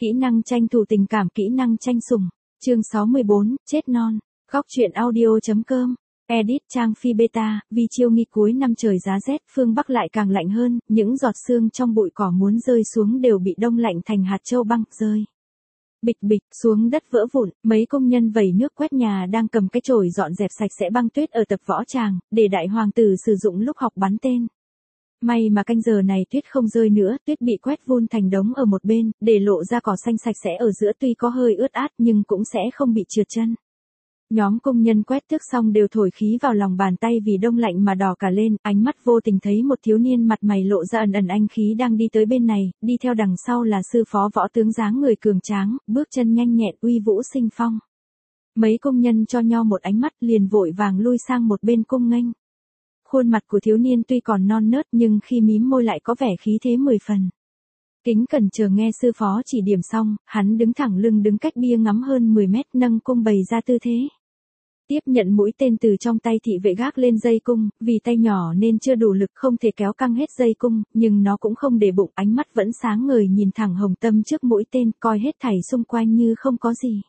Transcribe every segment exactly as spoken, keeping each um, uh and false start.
Kỹ năng tranh thủ tình cảm, kỹ năng tranh sủng. Chương sáu mươi bốn, chết non. Góc truyện audio.com. Edit trang phi beta, vì chiều nghi cuối năm trời giá rét, phương Bắc lại càng lạnh hơn, những giọt sương trong bụi cỏ muốn rơi xuống đều bị đông lạnh thành hạt châu băng, rơi. Bịch bịch, xuống đất vỡ vụn, mấy công nhân vẩy nước quét nhà đang cầm cái chổi dọn dẹp sạch sẽ băng tuyết ở tập võ tràng, để đại hoàng tử sử dụng lúc học bắn tên. May mà canh giờ này tuyết không rơi nữa, tuyết bị quét vun thành đống ở một bên, để lộ ra cỏ xanh sạch sẽ ở giữa, tuy có hơi ướt át nhưng cũng sẽ không bị trượt chân. Nhóm công nhân quét tước xong đều thổi khí vào lòng bàn tay vì đông lạnh mà đỏ cả lên, ánh mắt vô tình thấy một thiếu niên mặt mày lộ ra ẩn ẩn anh khí đang đi tới bên này, đi theo đằng sau là sư phó võ tướng dáng người cường tráng, bước chân nhanh nhẹn uy vũ sinh phong. Mấy công nhân cho nhau một ánh mắt liền vội vàng lui sang một bên cung nghênh. Khuôn mặt của thiếu niên tuy còn non nớt nhưng khi mím môi lại có vẻ khí thế mười phần. Kính cẩn chờ nghe sư phó chỉ điểm xong, hắn đứng thẳng lưng đứng cách bia ngắm hơn mười mét nâng cung bày ra tư thế. Tiếp nhận mũi tên từ trong tay thị vệ gác lên dây cung, vì tay nhỏ nên chưa đủ lực không thể kéo căng hết dây cung, nhưng nó cũng không để bụng, ánh mắt vẫn sáng ngời nhìn thẳng hồng tâm trước mũi tên, coi hết thảy xung quanh như không có gì.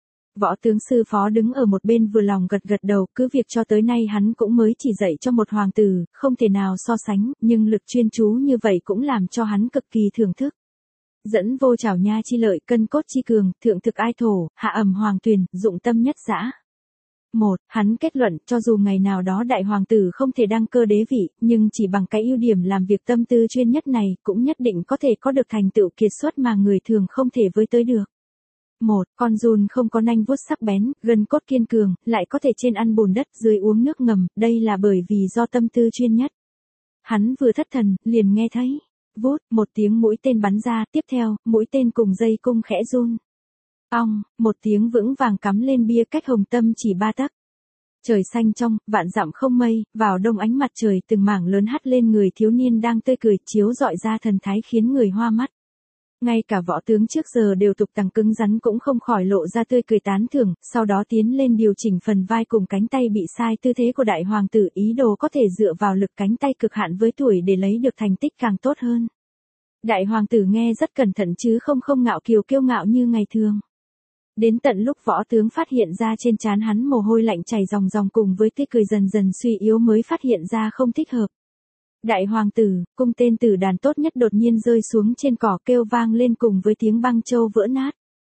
Võ tướng sư phó đứng ở một bên vừa lòng gật gật đầu, cứ việc cho tới nay hắn cũng mới chỉ dạy cho một hoàng tử, không thể nào so sánh, nhưng lực chuyên chú như vậy cũng làm cho hắn cực kỳ thưởng thức. Dẫn vô trảo nha chi lợi, cân cốt chi cường, thượng thực ai thổ, hạ ẩm hoàng tuyền, dụng tâm nhất dã. Một, hắn kết luận, cho dù ngày nào đó đại hoàng tử không thể đăng cơ đế vị, nhưng chỉ bằng cái ưu điểm làm việc tâm tư chuyên nhất này, cũng nhất định có thể có được thành tựu kiệt xuất mà người thường không thể với tới được. Một, con giun không có nanh vuốt sắc bén, gân cốt kiên cường, lại có thể trên ăn bùn đất, dưới uống nước ngầm, đây là bởi vì do tâm tư chuyên nhất. Hắn vừa thất thần, liền nghe thấy, vút, một tiếng mũi tên bắn ra, tiếp theo, mũi tên cùng dây cung khẽ run. Ong, một tiếng vững vàng cắm lên bia cách hồng tâm chỉ ba tấc. Trời xanh trong, vạn dặm không mây, vào đông ánh mặt trời từng mảng lớn hắt lên người thiếu niên đang tươi cười, chiếu rọi ra thần thái khiến người hoa mắt. Ngay cả võ tướng trước giờ đều tục tằng cứng rắn cũng không khỏi lộ ra tươi cười tán thưởng, sau đó tiến lên điều chỉnh phần vai cùng cánh tay bị sai tư thế của đại hoàng tử, ý đồ có thể dựa vào lực cánh tay cực hạn với tuổi để lấy được thành tích càng tốt hơn. Đại hoàng tử nghe rất cẩn thận chứ không không ngạo kiều kiêu ngạo như ngày thường. Đến tận lúc võ tướng phát hiện ra trên trán hắn mồ hôi lạnh chảy ròng ròng cùng với tươi cười dần dần suy yếu mới phát hiện ra không thích hợp. Đại hoàng tử, cung tên tử đàn tốt nhất đột nhiên rơi xuống trên cỏ kêu vang lên cùng với tiếng băng châu vỡ nát.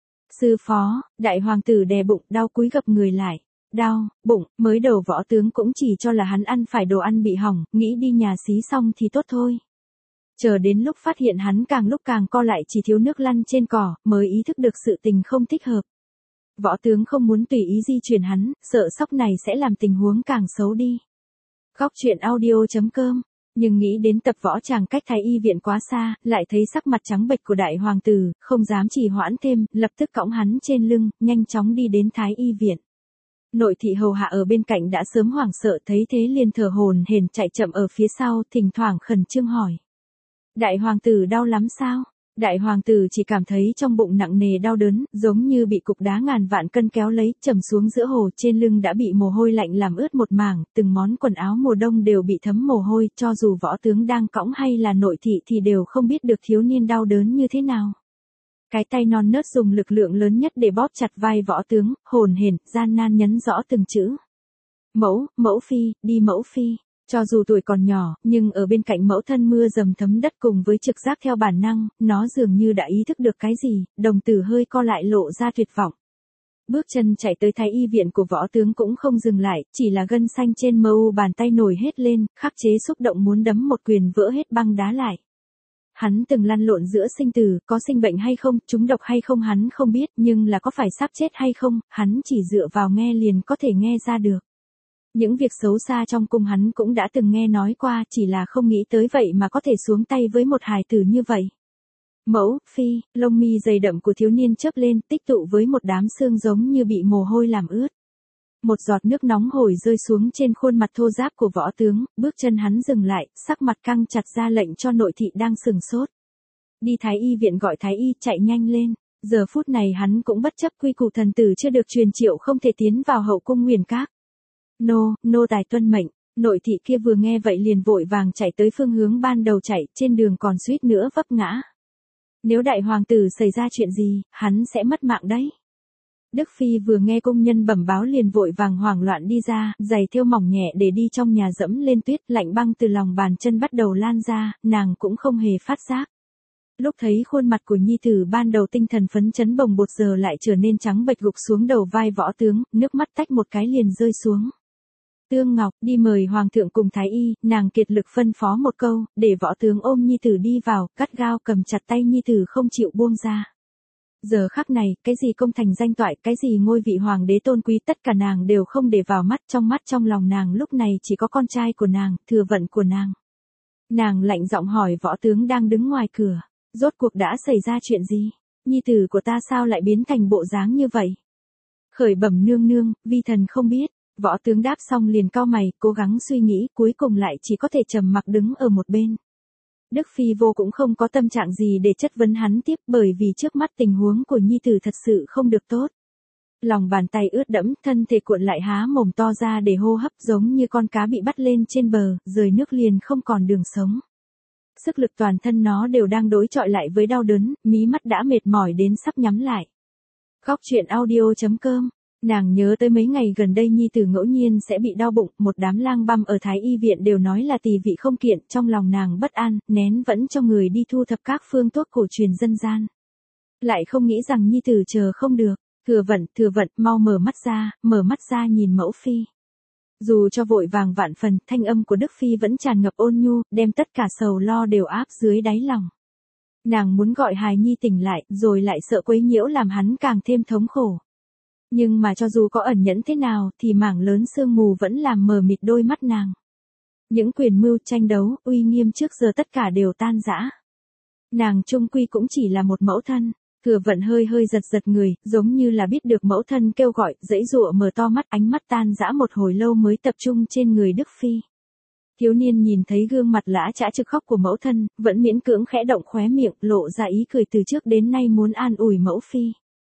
Sư phó, đại hoàng tử đè bụng đau cúi gập người lại. Đau, bụng, mới đầu võ tướng cũng chỉ cho là hắn ăn phải đồ ăn bị hỏng, nghĩ đi nhà xí xong thì tốt thôi. Chờ đến lúc phát hiện hắn càng lúc càng co lại chỉ thiếu nước lăn trên cỏ, mới ý thức được sự tình không thích hợp. Võ tướng không muốn tùy ý di chuyển hắn, sợ sốc này sẽ làm tình huống càng xấu đi. Góc truyện audio.com. Nhưng nghĩ đến tập võ tràng cách thái y viện quá xa, lại thấy sắc mặt trắng bệch của đại hoàng tử, không dám trì hoãn thêm, lập tức cõng hắn trên lưng, nhanh chóng đi đến thái y viện. Nội thị hầu hạ ở bên cạnh đã sớm hoảng sợ thấy thế liền thở hổn hển chạy chậm ở phía sau, thỉnh thoảng khẩn trương hỏi. Đại hoàng tử đau lắm sao? Đại hoàng tử chỉ cảm thấy trong bụng nặng nề đau đớn, giống như bị cục đá ngàn vạn cân kéo lấy, trầm xuống giữa hồ, trên lưng đã bị mồ hôi lạnh làm ướt một mảng, từng món quần áo mùa đông đều bị thấm mồ hôi, cho dù võ tướng đang cõng hay là nội thị thì đều không biết được thiếu niên đau đớn như thế nào. Cái tay non nớt dùng lực lượng lớn nhất để bóp chặt vai võ tướng, hồn hển, gian nan nhấn rõ từng chữ. Mẫu, mẫu phi, đi mẫu phi. Cho dù tuổi còn nhỏ, nhưng ở bên cạnh mẫu thân mưa dầm thấm đất cùng với trực giác theo bản năng, nó dường như đã ý thức được cái gì, đồng tử hơi co lại lộ ra tuyệt vọng. Bước chân chạy tới thái y viện của võ tướng cũng không dừng lại, chỉ là gân xanh trên mu bàn tay nổi hết lên, khắc chế xúc động muốn đấm một quyền vỡ hết băng đá lại. Hắn từng lăn lộn giữa sinh tử, có sinh bệnh hay không, trúng độc hay không hắn không biết, nhưng là có phải sắp chết hay không, hắn chỉ dựa vào nghe liền có thể nghe ra được. Những việc xấu xa trong cung hắn cũng đã từng nghe nói qua, chỉ là không nghĩ tới vậy mà có thể xuống tay với một hài tử như vậy. Mẫu, phi, lông mi dày đậm của thiếu niên chớp lên, tích tụ với một đám xương giống như bị mồ hôi làm ướt. Một giọt nước nóng hổi rơi xuống trên khuôn mặt thô ráp của võ tướng, bước chân hắn dừng lại, sắc mặt căng chặt ra lệnh cho nội thị đang sừng sốt. Đi thái y viện gọi thái y chạy nhanh lên, giờ phút này hắn cũng bất chấp quy củ thần tử chưa được truyền triệu không thể tiến vào hậu cung Nguyền Các. Nô, nô tài tuân mệnh, nội thị kia vừa nghe vậy liền vội vàng chạy tới phương hướng ban đầu chạy, trên đường còn suýt nữa vấp ngã. Nếu đại hoàng tử xảy ra chuyện gì, hắn sẽ mất mạng đấy. Đức Phi vừa nghe công nhân bẩm báo liền vội vàng hoảng loạn đi ra, giày thêu mỏng nhẹ để đi trong nhà dẫm lên tuyết, lạnh băng từ lòng bàn chân bắt đầu lan ra, nàng cũng không hề phát giác. Lúc thấy khuôn mặt của nhi tử ban đầu tinh thần phấn chấn bồng bột giờ lại trở nên trắng bệch gục xuống đầu vai võ tướng, nước mắt tách một cái liền rơi xuống. Tương Ngọc, đi mời hoàng thượng cùng thái y, nàng kiệt lực phân phó một câu, để võ tướng ôm nhi tử đi vào, cắt gao cầm chặt tay nhi tử không chịu buông ra. Giờ khắc này, cái gì công thành danh toại, cái gì ngôi vị hoàng đế tôn quý, tất cả nàng đều không để vào mắt, trong mắt trong lòng nàng lúc này chỉ có con trai của nàng, Thừa Vận của nàng. Nàng lạnh giọng hỏi võ tướng đang đứng ngoài cửa, rốt cuộc đã xảy ra chuyện gì? Nhi tử của ta sao lại biến thành bộ dáng như vậy? Khởi bẩm nương nương, vi thần không biết. Võ tướng đáp xong liền cau mày, cố gắng suy nghĩ, cuối cùng lại chỉ có thể trầm mặc đứng ở một bên. Đức Phi vô cũng không có tâm trạng gì để chất vấn hắn tiếp, bởi vì trước mắt tình huống của nhi tử thật sự không được tốt. Lòng bàn tay ướt đẫm, thân thể cuộn lại há mồm to ra để hô hấp, giống như con cá bị bắt lên trên bờ, rời nước liền không còn đường sống. Sức lực toàn thân nó đều đang đối chọi lại với đau đớn, mí mắt đã mệt mỏi đến sắp nhắm lại. Góc truyện audio chấm com. Nàng nhớ tới mấy ngày gần đây nhi tử ngẫu nhiên sẽ bị đau bụng, một đám lang băm ở Thái y viện đều nói là tỳ vị không kiện, trong lòng nàng bất an, nén vẫn cho người đi thu thập các phương thuốc cổ truyền dân gian. Lại không nghĩ rằng nhi tử chờ không được, Thừa Vận, Thừa Vận, mau mở mắt ra, mở mắt ra nhìn mẫu phi. Dù cho vội vàng vạn phần, thanh âm của Đức Phi vẫn tràn ngập ôn nhu, đem tất cả sầu lo đều áp dưới đáy lòng. Nàng muốn gọi hài nhi tỉnh lại, rồi lại sợ quấy nhiễu làm hắn càng thêm thống khổ. Nhưng mà cho dù có ẩn nhẫn thế nào, thì mảng lớn sương mù vẫn làm mờ mịt đôi mắt nàng. Những quyền mưu tranh đấu, uy nghiêm trước giờ tất cả đều tan rã. Nàng chung quy cũng chỉ là một mẫu thân. Thừa Vận hơi hơi giật giật người, giống như là biết được mẫu thân kêu gọi, dãy dụa mở to mắt, ánh mắt tan rã một hồi lâu mới tập trung trên người Đức Phi. Thiếu niên nhìn thấy gương mặt lã chã trực khóc của mẫu thân, vẫn miễn cưỡng khẽ động khóe miệng, lộ ra ý cười từ trước đến nay muốn an ủi mẫu phi.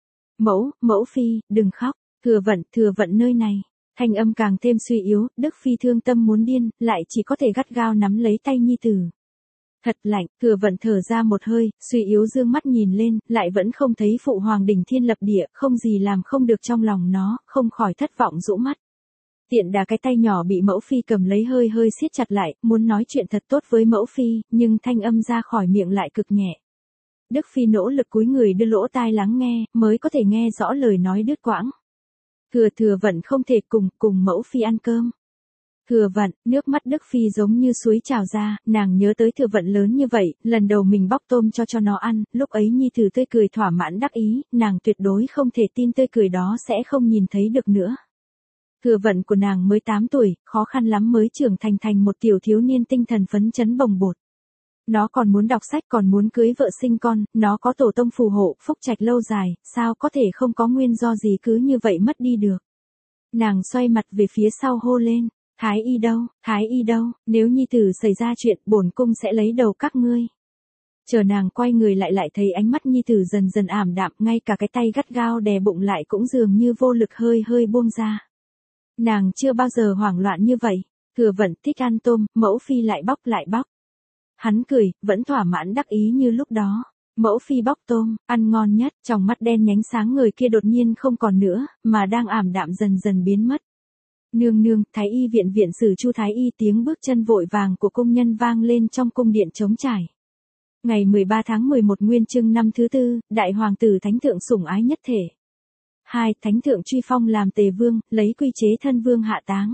Mẫu, mẫu phi, đừng khóc, Thừa Vận, Thừa Vận nơi này. Thanh âm càng thêm suy yếu, Đức Phi thương tâm muốn điên, lại chỉ có thể gắt gao nắm lấy tay nhi tử. Thật lạnh, Thừa Vận thở ra một hơi, suy yếu dương mắt nhìn lên, lại vẫn không thấy phụ hoàng đỉnh thiên lập địa, không gì làm không được trong lòng nó, không khỏi thất vọng rũ mắt. Tiện đà cái tay nhỏ bị mẫu phi cầm lấy hơi hơi siết chặt lại, muốn nói chuyện thật tốt với mẫu phi, nhưng thanh âm ra khỏi miệng lại cực nhẹ. Đức Phi nỗ lực cúi người đưa lỗ tai lắng nghe, mới có thể nghe rõ lời nói đứt quãng. Thừa Thừa Vận không thể cùng, cùng mẫu phi ăn cơm. Thừa Vận, nước mắt Đức Phi giống như suối trào ra, nàng nhớ tới Thừa Vận lớn như vậy, lần đầu mình bóc tôm cho cho nó ăn, lúc ấy nhi tử tươi cười thỏa mãn đắc ý, nàng tuyệt đối không thể tin tươi cười đó sẽ không nhìn thấy được nữa. Thừa Vận của nàng mới tám tuổi, khó khăn lắm mới trưởng thành thành một tiểu thiếu niên tinh thần phấn chấn bồng bột. Nó còn muốn đọc sách, còn muốn cưới vợ sinh con, nó có tổ tông phù hộ, phúc trạch lâu dài, sao có thể không có nguyên do gì cứ như vậy mất đi được. Nàng xoay mặt về phía sau hô lên, Thái y đâu, Thái y đâu, nếu nhi tử xảy ra chuyện, bổn cung sẽ lấy đầu các ngươi. Chờ nàng quay người lại lại thấy ánh mắt nhi tử dần dần ảm đạm, ngay cả cái tay gắt gao đè bụng lại cũng dường như vô lực hơi hơi buông ra. Nàng chưa bao giờ hoảng loạn như vậy, Thừa Vận thích ăn tôm, mẫu phi lại bóc lại bóc. Hắn cười, vẫn thỏa mãn đắc ý như lúc đó. Mẫu phi bóc tôm, ăn ngon nhất, trong mắt đen nhánh sáng người kia đột nhiên không còn nữa, mà đang ảm đạm dần dần biến mất. Nương nương, Thái y viện viện sử Chu Thái y, tiếng bước chân vội vàng của công nhân vang lên trong cung điện trống trải. Ngày mười ba tháng mười một nguyên chương năm thứ tư, đại hoàng tử thánh thượng sủng ái nhất thể. hai. Thánh thượng truy phong làm tề vương, lấy quy chế thân vương hạ táng.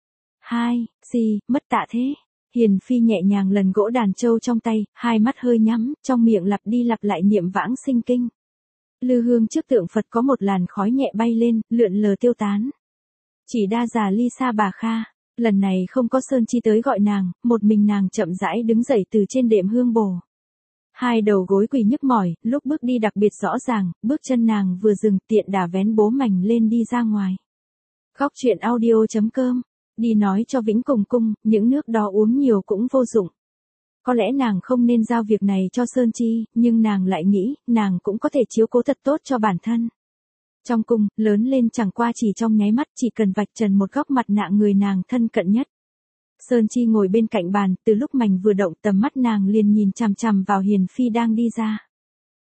hai. Gì, mất tạ thế. Hiền phi nhẹ nhàng lần gỗ đàn châu trong tay, hai mắt hơi nhắm, trong miệng lặp đi lặp lại niệm vãng sinh kinh. Lư hương trước tượng Phật có một làn khói nhẹ bay lên, lượn lờ tiêu tán. Chỉ đa già ly sa bà Kha, lần này không có Sơn Chi tới gọi nàng, một mình nàng chậm rãi đứng dậy từ trên đệm hương bồ. Hai đầu gối quỳ nhức mỏi, lúc bước đi đặc biệt rõ ràng, bước chân nàng vừa dừng tiện đà vén bố mảnh lên đi ra ngoài. Góc truyện audio chấm com. Đi nói cho Vĩnh Cùng cung, những nước đó uống nhiều cũng vô dụng. Có lẽ nàng không nên giao việc này cho Sơn Chi, nhưng nàng lại nghĩ, nàng cũng có thể chiếu cố thật tốt cho bản thân. Trong cung, lớn lên chẳng qua chỉ trong nháy mắt, chỉ cần vạch trần một góc mặt nạ người nàng thân cận nhất. Sơn Chi ngồi bên cạnh bàn, từ lúc mảnh vừa động tầm mắt nàng liền nhìn chằm chằm vào Hiền phi đang đi ra.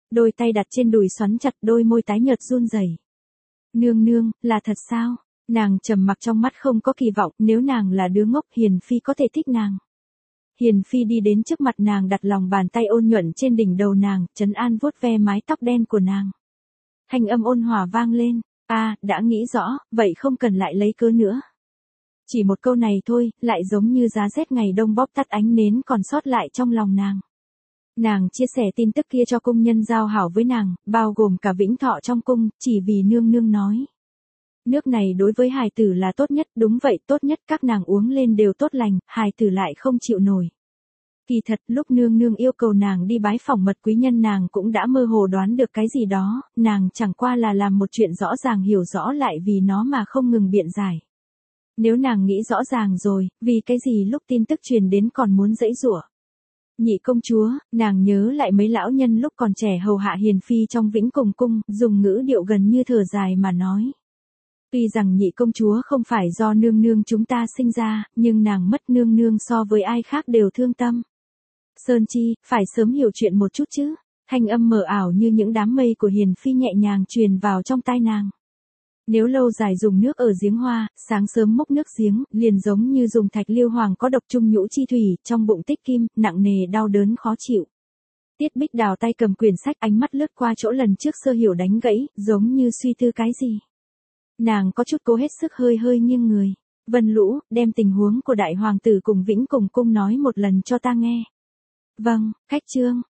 đôi tay đặt trên đùi xoắn chặt, đôi môi tái nhợt run rẩy. Nương nương, là thật sao? Nàng trầm mặc, trong mắt không có kỳ vọng, nếu nàng là đứa ngốc, Hiền Phi có thể thích nàng. Hiền Phi đi đến trước mặt nàng, đặt lòng bàn tay ôn nhuận trên đỉnh đầu nàng, trấn an vuốt ve mái tóc đen của nàng. Thanh âm ôn hòa vang lên, a, đã nghĩ rõ, vậy không cần lại lấy cớ nữa. Chỉ một câu này thôi, lại giống như giá rét ngày đông bóp tắt ánh nến còn sót lại trong lòng nàng. Nàng chia sẻ tin tức kia cho cung nhân giao hảo với nàng, bao gồm cả vĩnh thọ trong cung, chỉ vì nương nương nói. Nước này đối với hài tử là tốt nhất, đúng vậy, tốt nhất, các nàng uống lên đều tốt lành, hài tử lại không chịu nổi. Kỳ thật, lúc nương nương yêu cầu nàng đi bái phỏng mật quý nhân, nàng cũng đã mơ hồ đoán được cái gì đó, nàng chẳng qua là làm một chuyện rõ ràng hiểu rõ lại vì nó mà không ngừng biện giải. Nếu nàng nghĩ rõ ràng rồi, vì cái gì lúc tin tức truyền đến còn muốn giãy giụa? Nhị công chúa, nàng nhớ lại mấy lão nhân lúc còn trẻ hầu hạ Hiền Phi trong Vĩnh Cùng cung, dùng ngữ điệu gần như thở dài mà nói. Tuy rằng nhị công chúa không phải do nương nương chúng ta sinh ra, nhưng nàng mất nương nương so với ai khác đều thương tâm. Sơn Chi, phải sớm hiểu chuyện một chút chứ. Thanh âm mờ ảo như những đám mây của Hiền Phi nhẹ nhàng truyền vào trong tai nàng. Nếu lâu dài dùng nước ở giếng hoa, sáng sớm múc nước giếng, liền giống như dùng thạch liêu hoàng có độc trung nhũ chi thủy, trong bụng tích kim, nặng nề đau đớn khó chịu. Tiết Bích Đào tay cầm quyển sách, ánh mắt lướt qua chỗ lần trước Sơ Hiểu đánh gãy, giống như suy tư cái gì. Nàng có chút cố hết sức hơi hơi nghiêng người. Vân Lũ, đem tình huống của đại hoàng tử cùng Vĩnh Cùng cung nói một lần cho ta nghe. Vâng, khách trương,